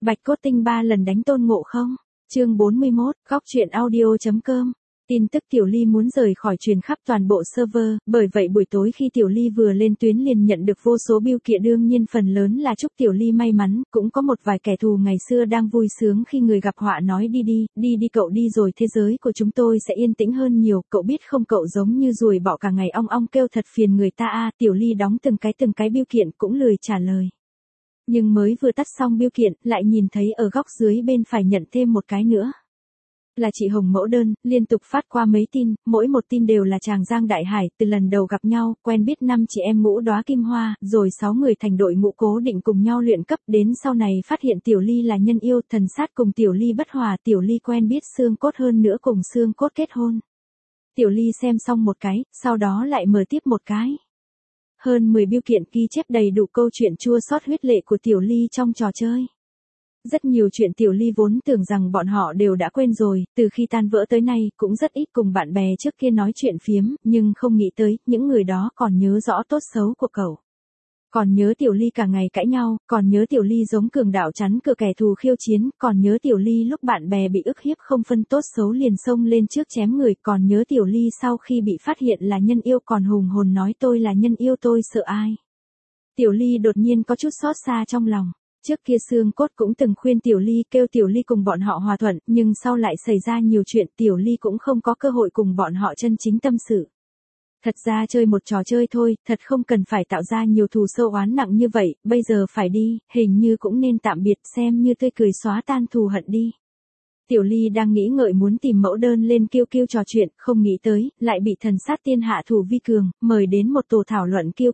Bạch Cốt Tinh 3 lần đánh Tôn Ngộ Không. Chương 41, góc truyện audio.com. Tin tức Tiểu Ly muốn rời khỏi truyền khắp toàn bộ server, bởi vậy buổi tối khi Tiểu Ly vừa lên tuyến liền nhận được vô số bưu kiện, đương nhiên phần lớn là chúc Tiểu Ly may mắn, cũng có một vài kẻ thù ngày xưa đang vui sướng khi người gặp họa nói đi cậu đi rồi thế giới của chúng tôi sẽ yên tĩnh hơn nhiều, cậu biết không, cậu giống như ruồi bọ cả ngày ong ong kêu thật phiền người ta a. Tiểu Ly đóng từng cái bưu kiện cũng lười trả lời. Nhưng mới vừa tắt xong bưu kiện, lại nhìn thấy ở góc dưới bên phải nhận thêm một cái nữa. Là chị Hồng mẫu đơn, liên tục phát qua mấy tin, mỗi một tin đều là chàng Giang Đại Hải, từ lần đầu gặp nhau, quen biết 5 chị em ngũ đóa kim hoa, rồi 6 người thành đội ngũ cố định cùng nhau luyện cấp, đến sau này phát hiện Tiểu Ly là nhân yêu, thần sát cùng Tiểu Ly bất hòa, Tiểu Ly quen biết xương cốt hơn nữa cùng xương cốt kết hôn. Tiểu Ly xem xong một cái, sau đó lại mở tiếp một cái. Hơn 10 bưu kiện ghi chép đầy đủ câu chuyện chua xót huyết lệ của Tiểu Ly trong trò chơi. Rất nhiều chuyện Tiểu Ly vốn tưởng rằng bọn họ đều đã quên rồi, từ khi tan vỡ tới nay cũng rất ít cùng bạn bè trước kia nói chuyện phiếm, nhưng không nghĩ tới, những người đó còn nhớ rõ tốt xấu của cậu. Còn nhớ Tiểu Ly cả ngày cãi nhau, còn nhớ Tiểu Ly giống cường đạo chắn cửa kẻ thù khiêu chiến, còn nhớ Tiểu Ly lúc bạn bè bị ức hiếp không phân tốt xấu liền xông lên trước chém người, còn nhớ Tiểu Ly sau khi bị phát hiện là nhân yêu còn hùng hồn nói tôi là nhân yêu tôi sợ ai. Tiểu Ly đột nhiên có chút xót xa trong lòng. Trước kia xương cốt cũng từng khuyên Tiểu Ly kêu Tiểu Ly cùng bọn họ hòa thuận, nhưng sau lại xảy ra nhiều chuyện, Tiểu Ly cũng không có cơ hội cùng bọn họ chân chính tâm sự. Thật ra chơi một trò chơi thôi, thật không cần phải tạo ra nhiều thù sâu oán nặng như vậy, bây giờ phải đi, hình như cũng nên tạm biệt, xem như tươi cười xóa tan thù hận đi. Tiểu Ly đang nghĩ ngợi muốn tìm mẫu đơn lên kêu trò chuyện, không nghĩ tới, lại bị thần sát tiên hạ thủ vi cường, mời đến một tổ thảo luận kêu.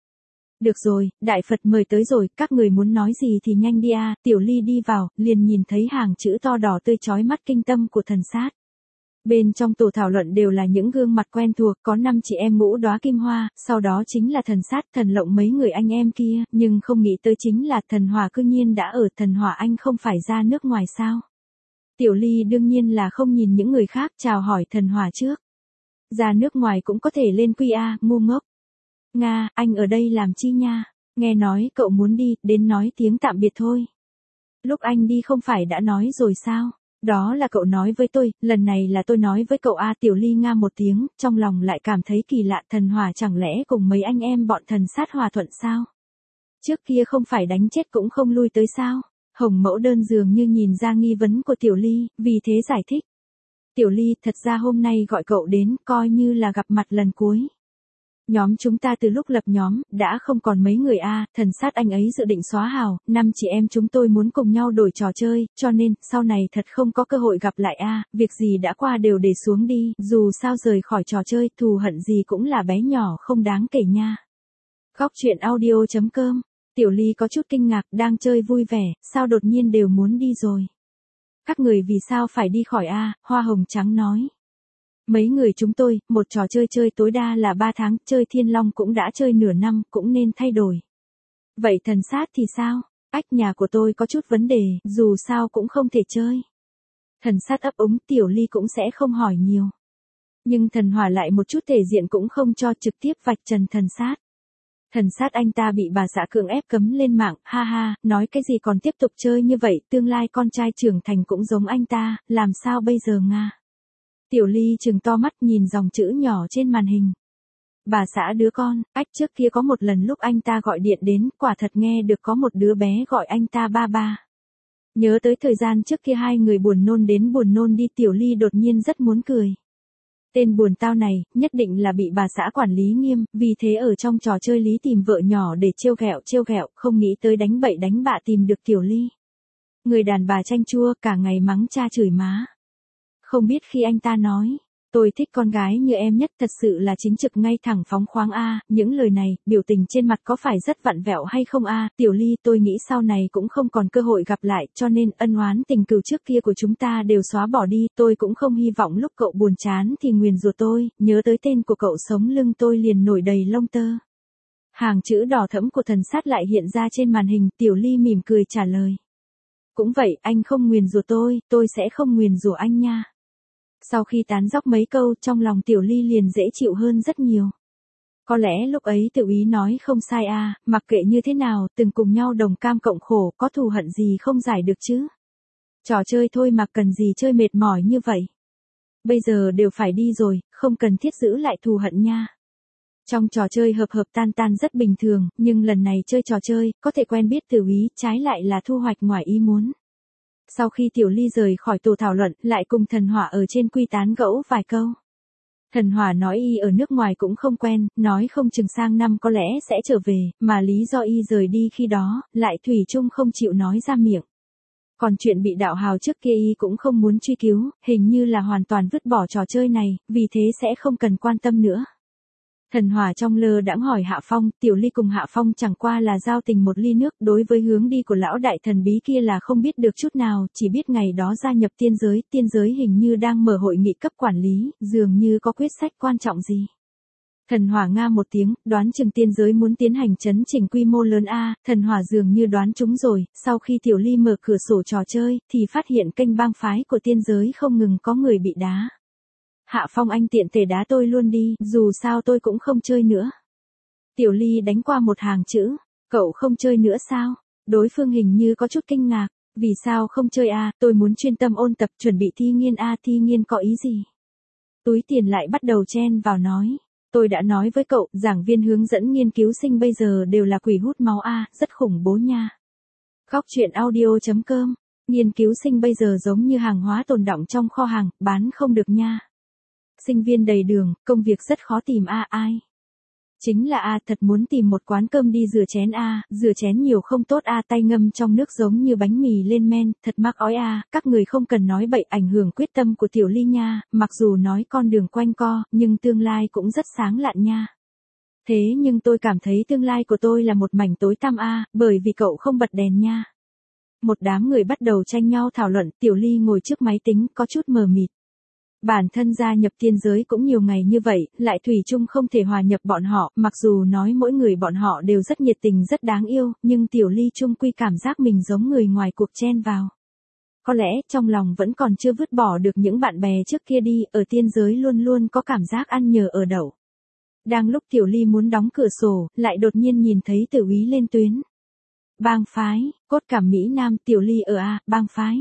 Được rồi, Đại Phật mời tới rồi, các người muốn nói gì thì nhanh đi a. Tiểu Ly đi vào, liền nhìn thấy hàng chữ to đỏ tươi chói mắt kinh tâm của thần sát. Bên trong tổ thảo luận đều là những gương mặt quen thuộc, có 5 chị em ngũ đóa kim hoa, sau đó chính là thần sát, thần lộng mấy người anh em kia, nhưng không nghĩ tới chính là thần hỏa cư nhiên đã ở. Thần hỏa anh không phải ra nước ngoài sao? Tiểu Ly đương nhiên là không nhìn những người khác, chào hỏi thần hỏa trước. Ra nước ngoài cũng có thể lên QA, ngu ngốc. Nga, anh ở đây làm chi nha? Nghe nói cậu muốn đi, đến nói tiếng tạm biệt thôi. Lúc anh đi không phải đã nói rồi sao? Đó là cậu nói với tôi, lần này là tôi nói với cậu a. Tiểu Ly nga một tiếng, trong lòng lại cảm thấy kỳ lạ, thần hỏa chẳng lẽ cùng mấy anh em bọn thần sát hòa thuận sao? Trước kia không phải đánh chết cũng không lui tới sao? Hồng mẫu đơn dường như nhìn ra nghi vấn của Tiểu Ly, vì thế giải thích. Tiểu Ly, thật ra hôm nay gọi cậu đến, coi như là gặp mặt lần cuối. Nhóm chúng ta từ lúc lập nhóm, đã không còn mấy người a. Thần sát anh ấy dự định xóa hào, 5 chị em chúng tôi muốn cùng nhau đổi trò chơi, cho nên, sau này thật không có cơ hội gặp lại a. Việc gì đã qua đều để xuống đi, dù sao rời khỏi trò chơi, thù hận gì cũng là bé nhỏ không đáng kể nha. Góc truyện audio.com. Tiểu Ly có chút kinh ngạc, đang chơi vui vẻ, sao đột nhiên đều muốn đi rồi. Các người vì sao phải đi khỏi a? Hoa hồng trắng nói. Mấy người chúng tôi, một trò chơi chơi tối đa là 3 tháng, chơi Thiên Long cũng đã chơi nửa năm, cũng nên thay đổi. Vậy thần sát thì sao? Ách, nhà của tôi có chút vấn đề, dù sao cũng không thể chơi. Thần sát ấp úng, Tiểu Ly cũng sẽ không hỏi nhiều. Nhưng thần hỏa lại một chút thể diện cũng không cho, trực tiếp vạch trần thần sát. Thần sát anh ta bị bà xã cưỡng ép cấm lên mạng, ha ha, nói cái gì còn tiếp tục chơi như vậy, tương lai con trai trưởng thành cũng giống anh ta, làm sao bây giờ nga? Tiểu Ly trừng to mắt nhìn dòng chữ nhỏ trên màn hình. Bà xã đứa con, ách, trước kia có một lần lúc anh ta gọi điện đến, quả thật nghe được có một đứa bé gọi anh ta ba ba. Nhớ tới thời gian trước kia hai người buồn nôn đến buồn nôn đi, Tiểu Ly đột nhiên rất muốn cười. Tên buồn tao này, nhất định là bị bà xã quản lý nghiêm, vì thế ở trong trò chơi Lý tìm vợ nhỏ để trêu ghẹo, không nghĩ tới đánh bậy đánh bạ tìm được Tiểu Ly. Người đàn bà chanh chua, cả ngày mắng cha chửi má. Không biết khi anh ta nói, tôi thích con gái như em nhất, thật sự là chính trực ngay thẳng phóng khoáng a. Những lời này, biểu tình trên mặt có phải rất vặn vẹo hay không a? Tiểu Ly, tôi nghĩ sau này cũng không còn cơ hội gặp lại, cho nên ân oán tình cừu trước kia của chúng ta đều xóa bỏ đi, tôi cũng không hy vọng lúc cậu buồn chán thì nguyền rủa tôi, nhớ tới tên của cậu sống lưng tôi liền nổi đầy lông tơ. Hàng chữ đỏ thẫm của thần sát lại hiện ra trên màn hình, Tiểu Ly mỉm cười trả lời. Cũng vậy, anh không nguyền rủa tôi sẽ không nguyền rủa anh nha. Sau khi tán dóc mấy câu, trong lòng Tiểu Ly liền dễ chịu hơn rất nhiều. Có lẽ lúc ấy Tiểu Ý nói không sai à, mặc kệ như thế nào, từng cùng nhau đồng cam cộng khổ, có thù hận gì không giải được chứ. Trò chơi thôi mà cần gì chơi mệt mỏi như vậy. Bây giờ đều phải đi rồi, không cần thiết giữ lại thù hận nha. Trong trò chơi hợp hợp tan tan rất bình thường, nhưng lần này chơi trò chơi, có thể quen biết Tiểu Ý, trái lại là thu hoạch ngoài ý muốn. Sau khi Tiểu Ly rời khỏi tổ thảo luận, lại cùng Thần Hỏa ở trên quy tán gẫu vài câu. Thần Hỏa nói y ở nước ngoài cũng không quen, nói không chừng sang năm có lẽ sẽ trở về, mà lý do y rời đi khi đó, lại thủy chung không chịu nói ra miệng. Còn chuyện bị đạo hào trước kia y cũng không muốn truy cứu, hình như là hoàn toàn vứt bỏ trò chơi này, vì thế sẽ không cần quan tâm nữa. Thần Hỏa trong lơ đãng hỏi Hạ Phong, Tiểu Ly cùng Hạ Phong chẳng qua là giao tình một ly nước, đối với hướng đi của lão đại thần bí kia là không biết được chút nào, chỉ biết ngày đó gia nhập tiên giới hình như đang mở hội nghị cấp quản lý, dường như có quyết sách quan trọng gì. Thần Hỏa nga một tiếng, đoán chừng tiên giới muốn tiến hành chấn chỉnh quy mô lớn a, Thần Hỏa dường như đoán trúng rồi, sau khi Tiểu Ly mở cửa sổ trò chơi, thì phát hiện kênh bang phái của tiên giới không ngừng có người bị đá. Hạ Phong anh tiện thể đá tôi luôn đi, dù sao tôi cũng không chơi nữa. Tiểu Ly đánh qua một hàng chữ, cậu không chơi nữa sao? Đối phương hình như có chút kinh ngạc, vì sao không chơi a? Tôi muốn chuyên tâm ôn tập chuẩn bị thi nghiên a, thi nghiên có ý gì? Túi tiền lại bắt đầu chen vào nói, tôi đã nói với cậu, giảng viên hướng dẫn nghiên cứu sinh bây giờ đều là quỷ hút máu a, rất khủng bố nha. Góc truyện audio.com, nghiên cứu sinh bây giờ giống như hàng hóa tồn đọng trong kho hàng, bán không được nha. Sinh viên đầy đường, công việc rất khó tìm a, ai? Chính là a, thật muốn tìm một quán cơm đi rửa chén a, rửa chén nhiều không tốt a, tay ngâm trong nước giống như bánh mì lên men, thật mắc ói a, các người không cần nói bậy ảnh hưởng quyết tâm của Tiểu Ly nha, mặc dù nói con đường quanh co, nhưng tương lai cũng rất sáng lạn nha. Thế nhưng tôi cảm thấy tương lai của tôi là một mảnh tối tăm a, bởi vì cậu không bật đèn nha. Một đám người bắt đầu tranh nhau thảo luận, Tiểu Ly ngồi trước máy tính, có chút mờ mịt. Bản thân gia nhập tiên giới cũng nhiều ngày như vậy, lại thủy chung không thể hòa nhập bọn họ, mặc dù nói mỗi người bọn họ đều rất nhiệt tình rất đáng yêu, nhưng Tiểu Ly chung quy cảm giác mình giống người ngoài cuộc chen vào. Có lẽ trong lòng vẫn còn chưa vứt bỏ được những bạn bè trước kia đi, ở tiên giới luôn luôn có cảm giác ăn nhờ ở đậu. Đang lúc Tiểu Ly muốn đóng cửa sổ, lại đột nhiên nhìn thấy Tử Úy lên tuyến. Bang phái, cốt cảm Mỹ Nam, Tiểu Ly ở a, bang phái.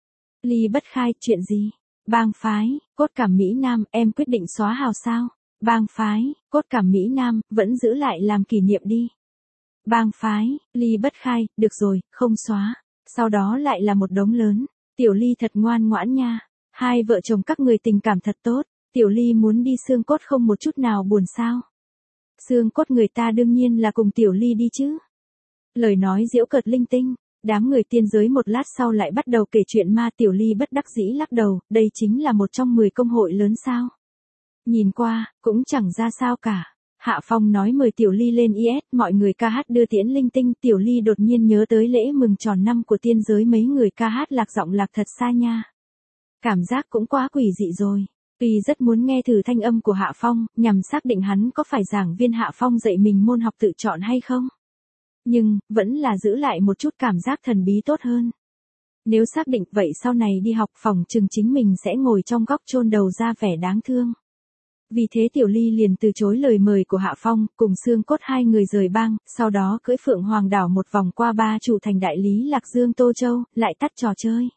Ly bất khai, chuyện gì? Bang phái, cốt cảm Mỹ Nam, em quyết định xóa hào sao? Bang phái, cốt cảm Mỹ Nam, vẫn giữ lại làm kỷ niệm đi. Bang phái, Ly bất khai, được rồi, không xóa. Sau đó lại là một đống lớn. Tiểu Ly thật ngoan ngoãn nha. Hai vợ chồng các người tình cảm thật tốt. Tiểu Ly muốn đi xương cốt không một chút nào buồn sao. Xương cốt người ta đương nhiên là cùng Tiểu Ly đi chứ. Lời nói giễu cợt linh tinh. Đám người tiên giới một lát sau lại bắt đầu kể chuyện ma. Tiểu Ly bất đắc dĩ lắc đầu, đây chính là một trong 10 công hội lớn sao. Nhìn qua, cũng chẳng ra sao cả. Hạ Phong nói mời Tiểu Ly lên IS, mọi người ca hát đưa tiễn linh tinh. Tiểu Ly đột nhiên nhớ tới lễ mừng tròn năm của tiên giới, mấy người ca hát lạc giọng lạc thật xa nha. Cảm giác cũng quá quỷ dị rồi. Tuy rất muốn nghe thử thanh âm của Hạ Phong, nhằm xác định hắn có phải giảng viên Hạ Phong dạy mình môn học tự chọn hay không. Nhưng, vẫn là giữ lại một chút cảm giác thần bí tốt hơn. Nếu xác định vậy sau này đi học phòng chừng chính mình sẽ ngồi trong góc chôn đầu ra vẻ đáng thương. Vì thế Tiểu Ly liền từ chối lời mời của Hạ Phong, cùng xương cốt hai người rời bang, sau đó cưỡi Phượng Hoàng đảo một vòng qua ba chủ thành đại lý Lạc Dương Tô Châu, lại tắt trò chơi.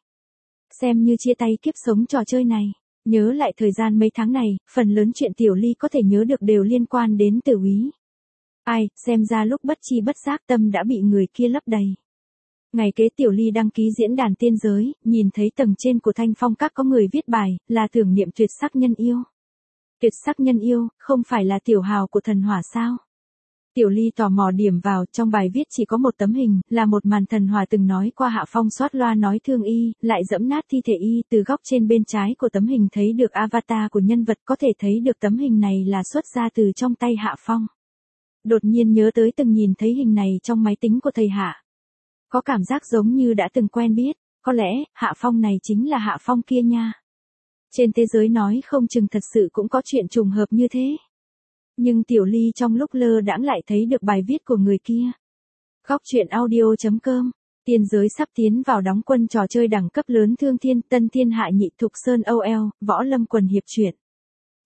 Xem như chia tay kiếp sống trò chơi này. Nhớ lại thời gian mấy tháng này, phần lớn chuyện Tiểu Ly có thể nhớ được đều liên quan đến Tử Úy. Ai, xem ra lúc bất chi bất giác tâm đã bị người kia lấp đầy. Ngày kế Tiểu Ly đăng ký diễn đàn tiên giới, nhìn thấy tầng trên của Thanh Phong Các có người viết bài, là tưởng niệm tuyệt sắc nhân yêu. Tuyệt sắc nhân yêu, không phải là tiểu hào của Thần Hỏa sao? Tiểu Ly tò mò điểm vào, trong bài viết chỉ có một tấm hình, là một màn Thần Hỏa từng nói qua Hạ Phong xoát loa nói thương y, lại dẫm nát thi thể y. Từ góc trên bên trái của tấm hình thấy được avatar của nhân vật, có thể thấy được tấm hình này là xuất ra từ trong tay Hạ Phong. Đột nhiên nhớ tới từng nhìn thấy hình này trong máy tính của thầy Hạ. Có cảm giác giống như đã từng quen biết, có lẽ, Hạ Phong này chính là Hạ Phong kia nha. Trên thế giới nói không chừng thật sự cũng có chuyện trùng hợp như thế. Nhưng Tiểu Ly trong lúc lơ đãng lại thấy được bài viết của người kia. Góc truyện audio.com, tiên giới sắp tiến vào đóng quân trò chơi đẳng cấp lớn Thương Thiên, Tân Thiên Hạ Nhị Thục Sơn OL, Võ Lâm Quần Hiệp truyện.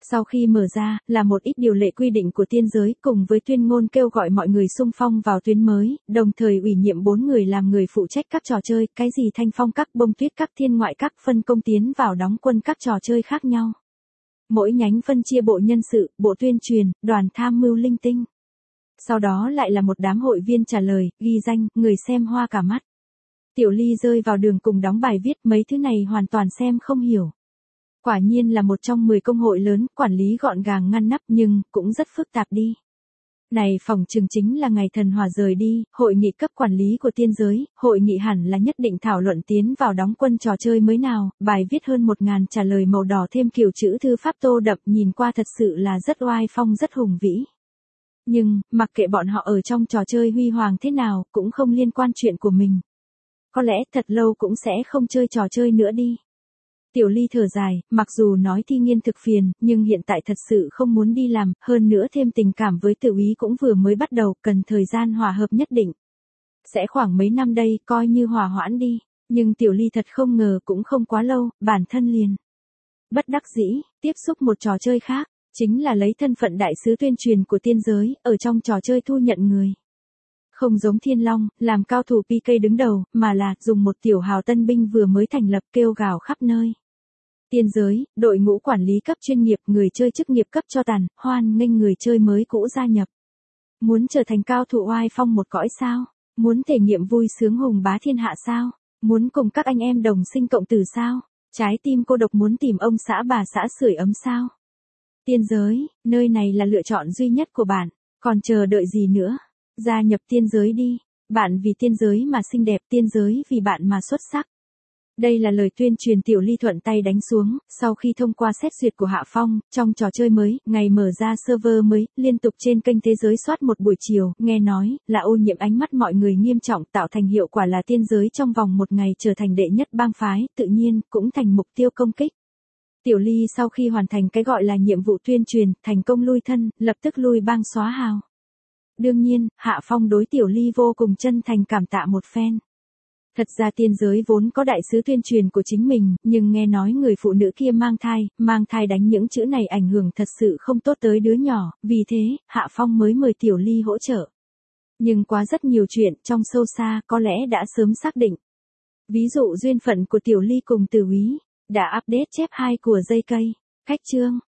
Sau khi mở ra, là một ít điều lệ quy định của tiên giới cùng với tuyên ngôn kêu gọi mọi người xung phong vào tuyến mới, đồng thời ủy nhiệm 4 người làm người phụ trách các trò chơi, cái gì thanh phong các, bông tuyết các, thiên ngoại các, phân công tiến vào đóng quân các trò chơi khác nhau. Mỗi nhánh phân chia bộ nhân sự, bộ tuyên truyền, đoàn tham mưu linh tinh. Sau đó lại là một đám hội viên trả lời, ghi danh, người xem hoa cả mắt. Tiểu Ly rơi vào đường cùng đóng bài viết, mấy thứ này hoàn toàn xem không hiểu. Quả nhiên là một trong 10 công hội lớn, quản lý gọn gàng ngăn nắp nhưng cũng rất phức tạp đi. Này phỏng chừng chính là ngày thần hỏa rời đi, hội nghị cấp quản lý của tiên giới, hội nghị hẳn là nhất định thảo luận tiến vào đóng quân trò chơi mới nào, bài viết hơn 1000 trả lời màu đỏ thêm kiểu chữ thư pháp tô đậm nhìn qua thật sự là rất oai phong rất hùng vĩ. Nhưng, mặc kệ bọn họ ở trong trò chơi huy hoàng thế nào, cũng không liên quan chuyện của mình. Có lẽ thật lâu cũng sẽ không chơi trò chơi nữa đi. Tiểu Ly thở dài, mặc dù nói thi nghiên thực phiền, nhưng hiện tại thật sự không muốn đi làm, hơn nữa thêm tình cảm với Tiểu Úy cũng vừa mới bắt đầu, cần thời gian hòa hợp nhất định. Sẽ khoảng mấy năm đây, coi như hòa hoãn đi, nhưng Tiểu Ly thật không ngờ cũng không quá lâu, bản thân liền. Bất đắc dĩ, tiếp xúc một trò chơi khác, chính là lấy thân phận đại sứ tuyên truyền của tiên giới, ở trong trò chơi thu nhận người. Không giống Thiên Long, làm cao thủ PK đứng đầu, mà là dùng một tiểu hào tân binh vừa mới thành lập kêu gào khắp nơi. Tiên giới, đội ngũ quản lý cấp chuyên nghiệp, người chơi chức nghiệp cấp cho tàn, hoan nghênh người chơi mới cũ gia nhập. Muốn trở thành cao thủ oai phong một cõi sao? Muốn thể nghiệm vui sướng hùng bá thiên hạ sao? Muốn cùng các anh em đồng sinh cộng tử sao? Trái tim cô độc muốn tìm ông xã bà xã sưởi ấm sao? Tiên giới, nơi này là lựa chọn duy nhất của bạn, còn chờ đợi gì nữa? Gia nhập tiên giới đi, bạn vì tiên giới mà xinh đẹp, tiên giới vì bạn mà xuất sắc. Đây là lời tuyên truyền Tiểu Ly thuận tay đánh xuống, sau khi thông qua xét duyệt của Hạ Phong, trong trò chơi mới, ngày mở ra server mới, liên tục trên kênh thế giới soát một buổi chiều, nghe nói, là ô nhiễm ánh mắt mọi người nghiêm trọng tạo thành hiệu quả là tiên giới trong vòng một ngày trở thành đệ nhất bang phái, tự nhiên, cũng thành mục tiêu công kích. Tiểu Ly sau khi hoàn thành cái gọi là nhiệm vụ tuyên truyền, thành công lui thân, lập tức lui bang xóa hào. Đương nhiên, Hạ Phong đối Tiểu Ly vô cùng chân thành cảm tạ một phen. Thật ra tiên giới vốn có đại sứ tuyên truyền của chính mình, nhưng nghe nói người phụ nữ kia mang thai đánh những chữ này ảnh hưởng thật sự không tốt tới đứa nhỏ, vì thế, Hạ Phong mới mời Tiểu Ly hỗ trợ. Nhưng quá rất nhiều chuyện, trong sâu xa, có lẽ đã sớm xác định. Ví dụ duyên phận của Tiểu Ly cùng Tử Úy, đã update chép 2 của dây cây. Khách chương.